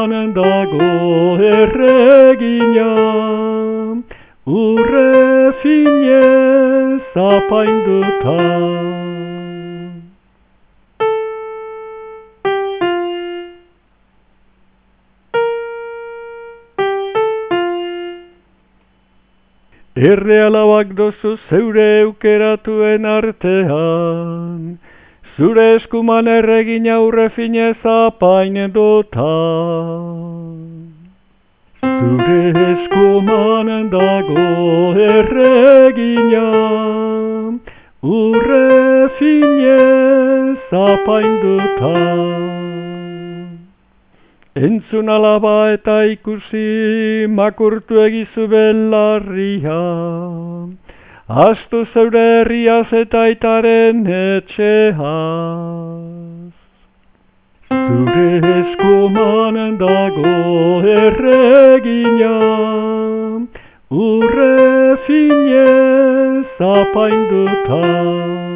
eskumanen dago erregina, urre finez apainduta. Errealabak dozu zeure eukeratuen artean, zure eskuman erregina urre finez apainduta. Zure eskumanen dago erregina, urre finez apainduta. Entzun alaba eta ikusi makurtu egizu belarria, astu zeure herriaz eta aitaren etxeaz. Zure eskumanen dago erregina, urre finez apainduta.